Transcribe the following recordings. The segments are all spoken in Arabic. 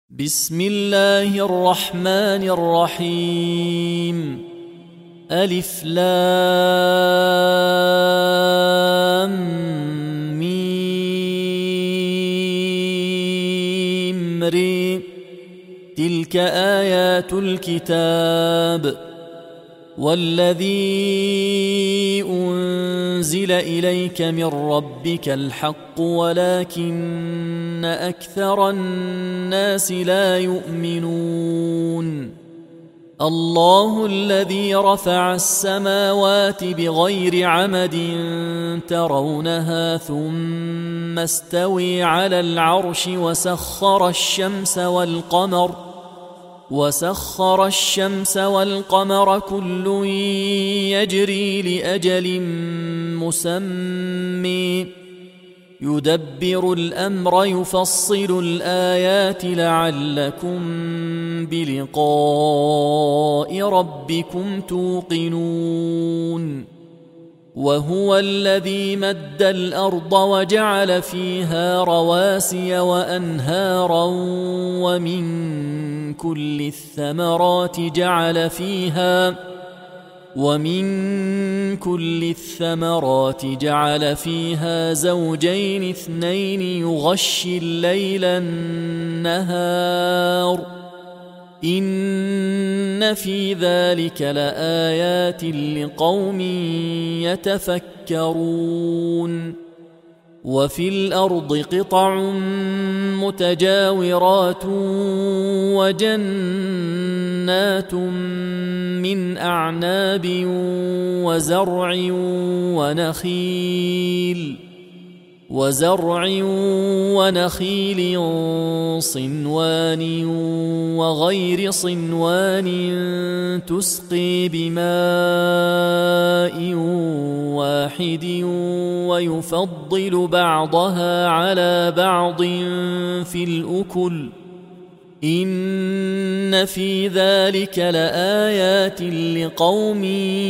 بسم الله الرحمن الرحيم. ألف لام ميم ري. تلك آيات الكتاب والذي أنزل إليك من ربك الحق ولكن أكثر الناس لا يؤمنون. الله الذي رفع السماوات بغير عمد ترونها ثم استوي على العرش وسخر الشمس والقمر كل يجري لأجل مسمى يدبر الأمر يفصل الآيات لعلكم بلقاء ربكم توقنون. وهو الذي مد الأرض وجعل فيها رواسي وأنهارا ومن كل الثمرات جعل فيها زوجين اثنين يغشي الليل النهار إن في ذلك لآيات لقوم يتفكرون. وفي الأرض قطع متجاورات وجنات من أعناب وزرع ونخيل صنوان وغير صنوان تسقي بماء واحد ويفضل بعضها على بعض في الأكل إن في ذلك لآيات لقوم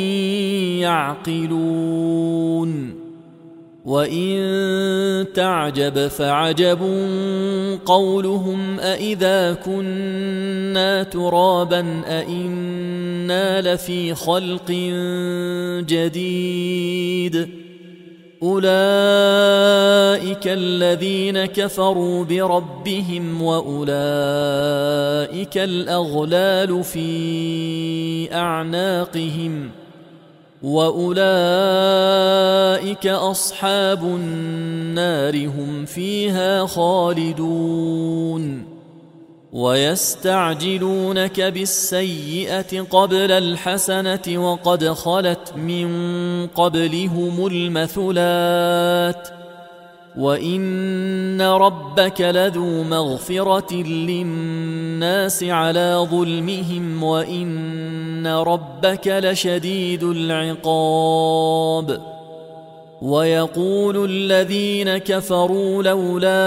يعقلون. وإن تعجب فعجب قولهم أإذا كنا ترابا أإنا لفي خلق جديد أولئك الذين كفروا بربهم وأولئك الأغلال في أعناقهم وأولئك أصحاب النار هم فيها خالدون. ويستعجلونك بالسيئة قبل الحسنة وقد خلت من قبلهم المثلات وإن ربك لذو مغفرة للناس على ظلمهم وإن ربك لشديد العقاب. ويقول الذين كفروا لولا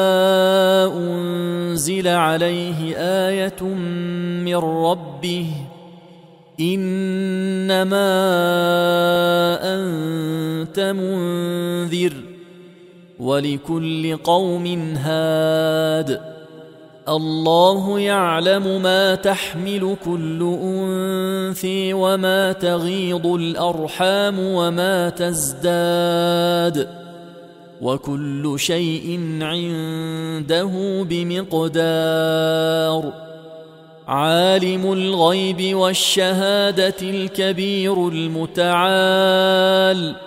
أنزل عليه آية من ربه إنما أنت منذر ولكل قوم هاد الله يعلم ما تحمل كل أنثى وما تغيض الأرحام وما تزداد وكل شيء عنده بمقدار. عالم الغيب والشهادة الكبير المتعال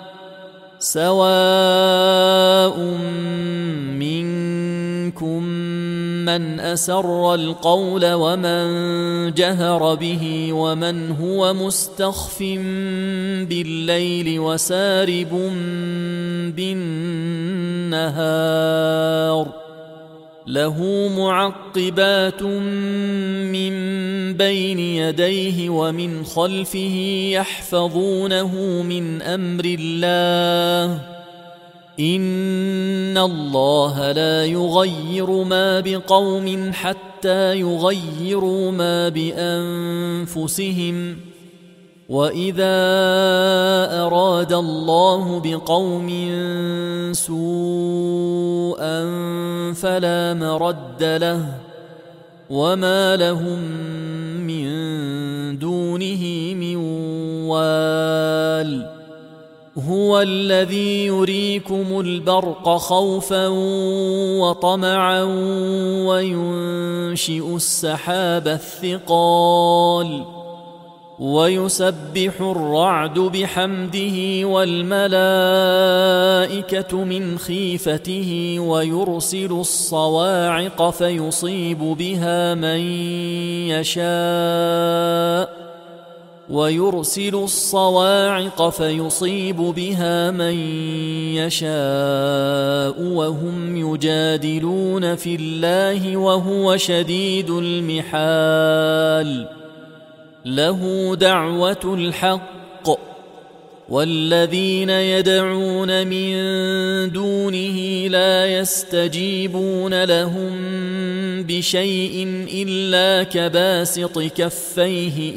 سواء منكم من أسر القول ومن جهر به ومن هو مستخف بالليل وسارب بالنهار له معقبات من بين يديه ومن خلفه يحفظونه من أمر الله إن الله لا يغير ما بقوم حتى يغيروا ما بأنفسهم وإذا أراد الله بقوم سوءا فلا مرد له وما لهم من دونه من وال هو الذي يريكم البرق خوفا وطمعا وينشئ السحاب الثقال ويسبح الرعد بحمده والملائكة من خيفته ويرسل الصواعق فيصيب بها من يشاء وهم يجادلون في الله وهو شديد المحال له دعوة الحق والذين يدعون من دونه لا يستجيبون لهم بشيء إلا كباسط كفيه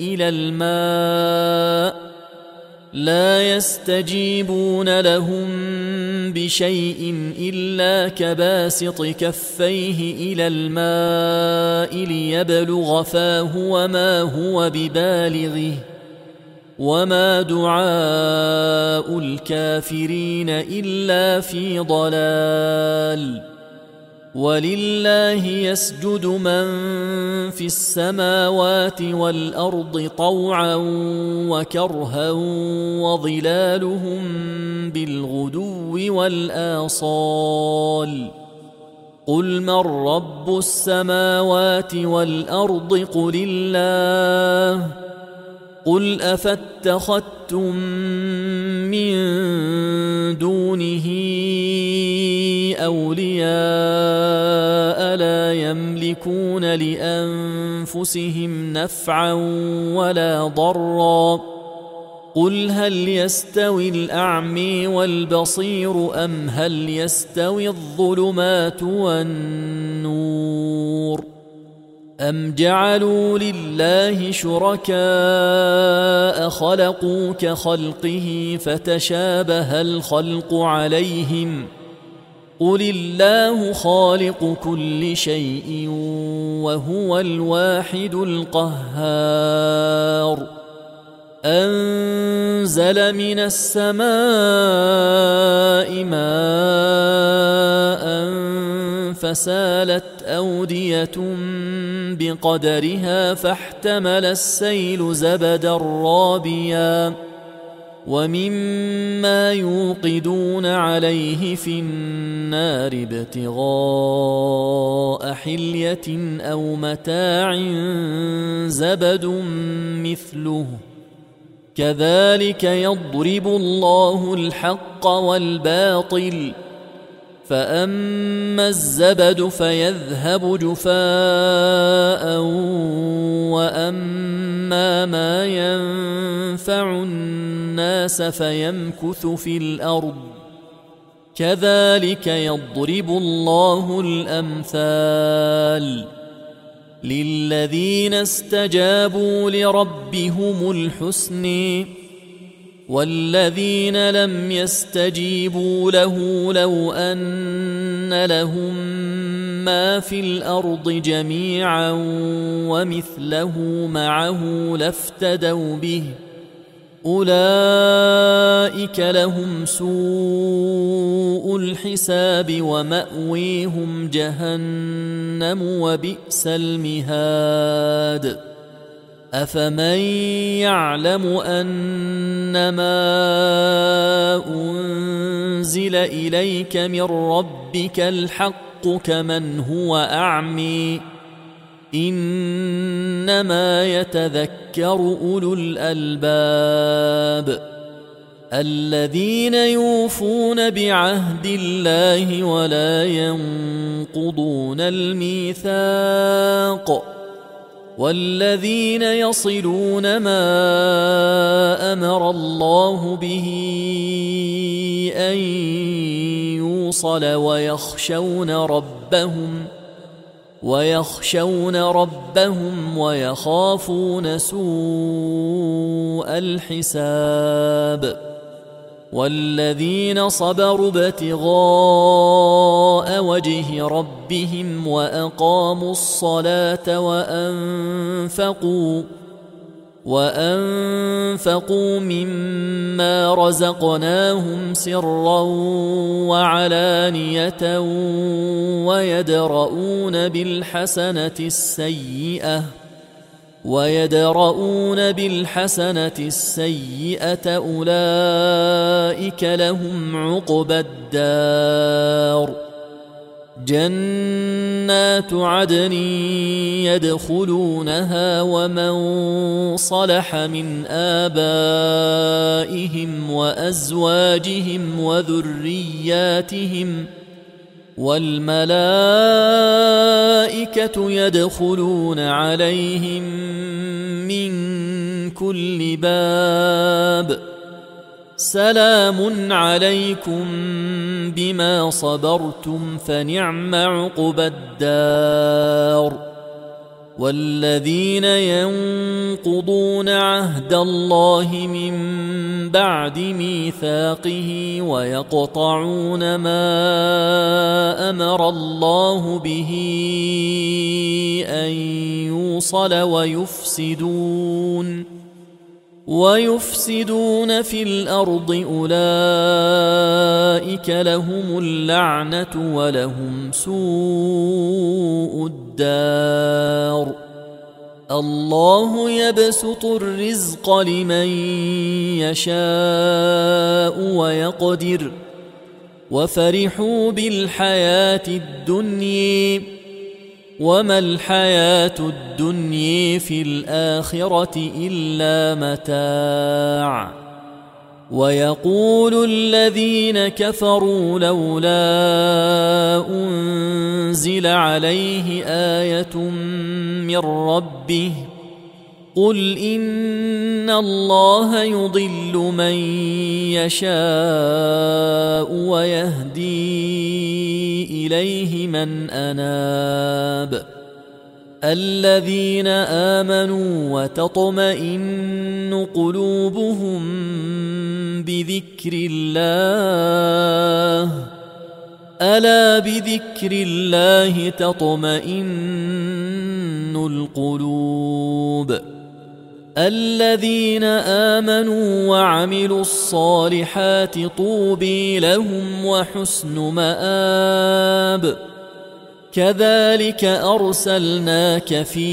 إلى الماء ليبلغ فاه وما هو ببالغه وما دعاء الكافرين إلا في ضلال ولله يسجد من في السماوات والأرض طوعا وكرها وظلالهم بالغدو والآصال قل من رب السماوات والأرض قل الله قل أفاتخذتم من دونه أولياء لا يملكون لأنفسهم نفعا ولا ضرا قل هل يستوي الأعمى والبصير أم هل يستوي الظلمات والنور أم جعلوا لله شركاء خلقوا كخلقه فتشابه الخلق عليهم قل الله خالق كل شيء وهو الواحد القهار أنزل من السماء ماء فسالت أودية بقدرها فاحتمل السيل زبدا رابيا ومما يوقدون عليه في النار ابتغاء حلية أو متاع زبد مثله كذلك يضرب الله الحق والباطل فأما الزبد فيذهب جفاء وأما ما ينفع الناس فيمكث في الأرض كذلك يضرب الله الأمثال للذين استجابوا لربهم الحسنى والذين لم يستجيبوا له لو أن لهم ما في الأرض جميعا ومثله معه لافتدوا به أولئك لهم سوء الحساب ومأويهم جهنم وبئس المهاد أفمن يعلم أنما أنزل إليك من ربك الحق كمن هو أعمى إنما يتذكر أولو الألباب الذين يوفون بعهد الله ولا ينقضون الميثاق والذين يصلون ما أمر الله به أن يوصل ويخشون ربهم ويخافون سوء الحساب والذين صبروا ابتغاء وجه ربهم وأقاموا الصلاة وأنفقوا مما رزقناهم سرا وعلانية ويدرؤون بالحسنة السيئة أولئك لهم عقبى الدار جنات عدن يدخلونها ومن صلح من آبائهم وأزواجهم وذرياتهم والملائكة يدخلون عليهم من كل باب سلام عليكم بما صبرتم فنعم عقبى الدار والذين ينقضون عهد الله من بعد ميثاقه ويقطعون ما أمر الله به أن يوصل ويفسدون في الأرض أولئك لهم اللعنة ولهم سوء الدار الله يبسط الرزق لمن يشاء ويقدر وفرحوا بالحياة الدنيا وما الحياة الدنيا في الآخرة إلا متاع ويقول الذين كفروا لولا أنزل عليه آية من ربه قل إن الله يضل من يشاء ويهدي إليه من أناب الذين آمنوا وتطمئن قلوبهم بذكر الله ألا بذكر الله تطمئن القلوب الذين آمنوا وعملوا الصالحات طوبى لهم وحسن مآب كذلك أرسلناك في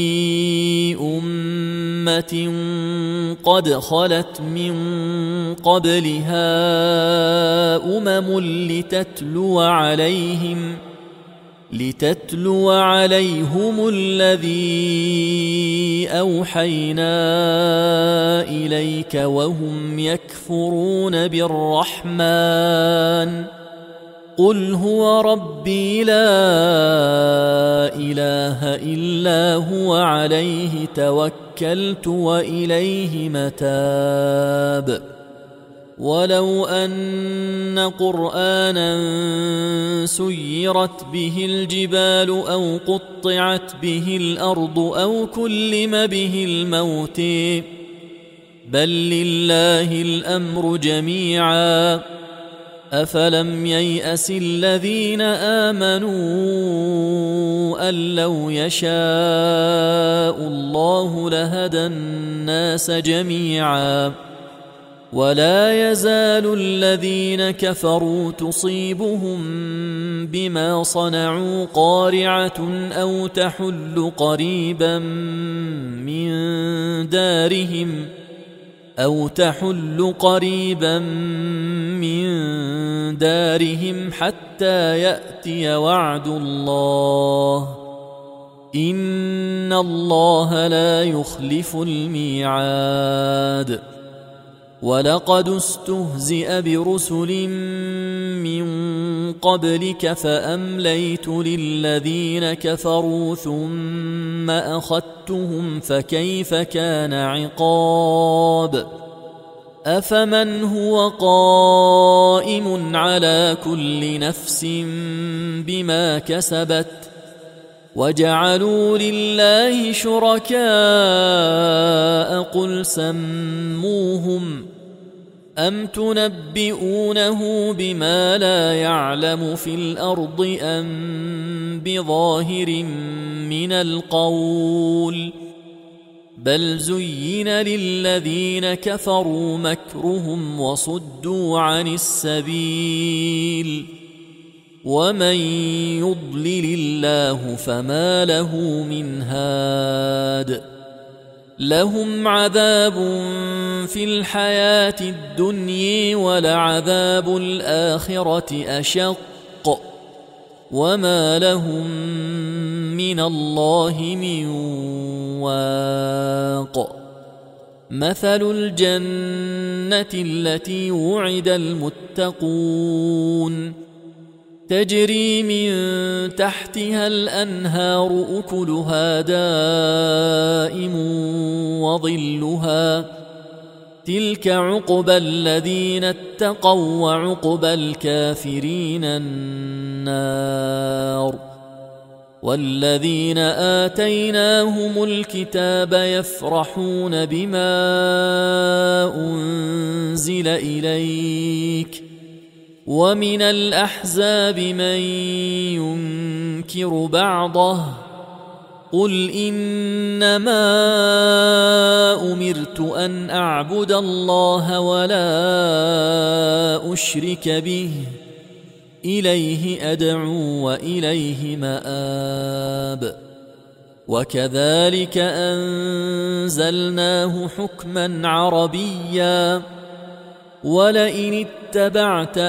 أمة قد خلت من قبلها لتتلو عليهم الذي أوحينا إليك وهم يكفرون بالرحمن قل هو ربي لا إله إلا هو عليه توكلت وإليه متاب ولو أن قرآنا سيرت به الجبال أو قطعت به الأرض أو كلم به الموت بل لله الأمر جميعا أفلم ييأس الذين آمنوا أن لو يشاء الله لهدى الناس جميعا ولا يزال الذين كفروا تصيبهم بما صنعوا قارعة أو تحل قريبا من دارهم حتى يأتي وعد الله إن الله لا يخلف الميعاد ولقد استهزئ برسل من قبلك فأمليت للذين كفروا ثم أخذتهم فكيف كان عقاب أفمن هو قائم على كل نفس بما كسبت وجعلوا لله شركاء قل سموهم أم تنبئونه بما لا يعلم في الأرض أم بظاهر من القول بل زين للذين كفروا مكرهم وصدوا عن السبيل ومن يضلل الله فما له من هاد لهم عذاب في الحياة الدنيا ولعذاب الآخرة أشق وما لهم من الله من واق مثل الجنة التي وعد المتقون تجري من تحتها الأنهار أكلها دائم وظلها تلك عقبى الذين اتقوا وعقبى الكافرين النار والذين آتيناهم الكتاب يفرحون بما أنزل إليك ومن الأحزاب من ينكر بعضه قل إنما أمرت أن أعبد الله ولا أشرك به إليه أدعو وإليه مآب وكذلك أنزلناه حكما عربيا ولئن اتبعت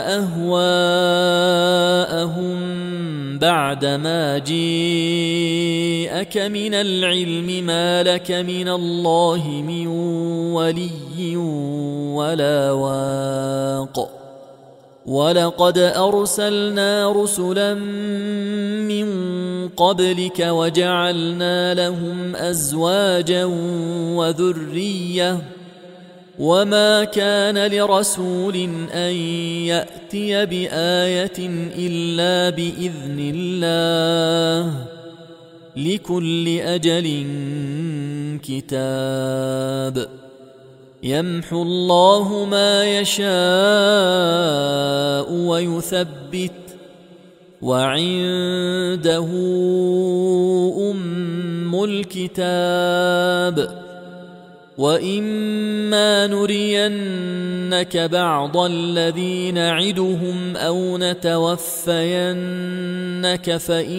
أهواءهم بعدما جاءك من العلم ما لك من الله من ولي ولا واق ولقد أرسلنا رسلا من قبلك وجعلنا لهم أزواجا وذرية وما كان لرسول أن يأتي بآية إلا بإذن الله لكل أجل كتاب يمحو الله ما يشاء ويثبت وعنده أم الكتاب وإما نرينك بعض الذي نعدهم أو نتوفينك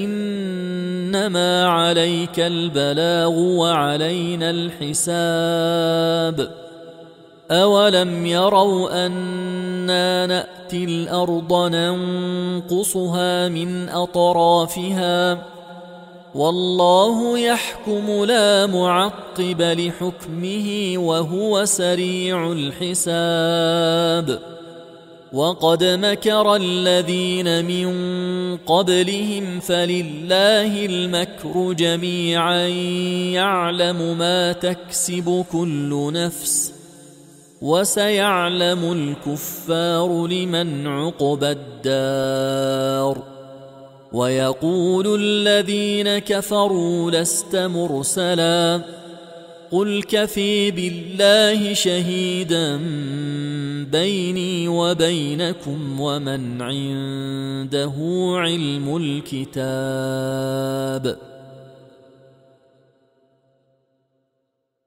فإنما عليك البلاغ وعلينا الحساب أولم يروا أنا نأتي الأرض ننقصها من أطرافها والله يحكم لا معقب لحكمه وهو سريع الحساب وقد مكر الذين من قبلهم فلله المكر جميعا يعلم ما تكسب كل نفس وسيعلم الكفار لمن عقبى الدار ويقول الذين كفروا لست مرسلا قل كفي بالله شهيدا بيني وبينكم ومن عنده علم الكتاب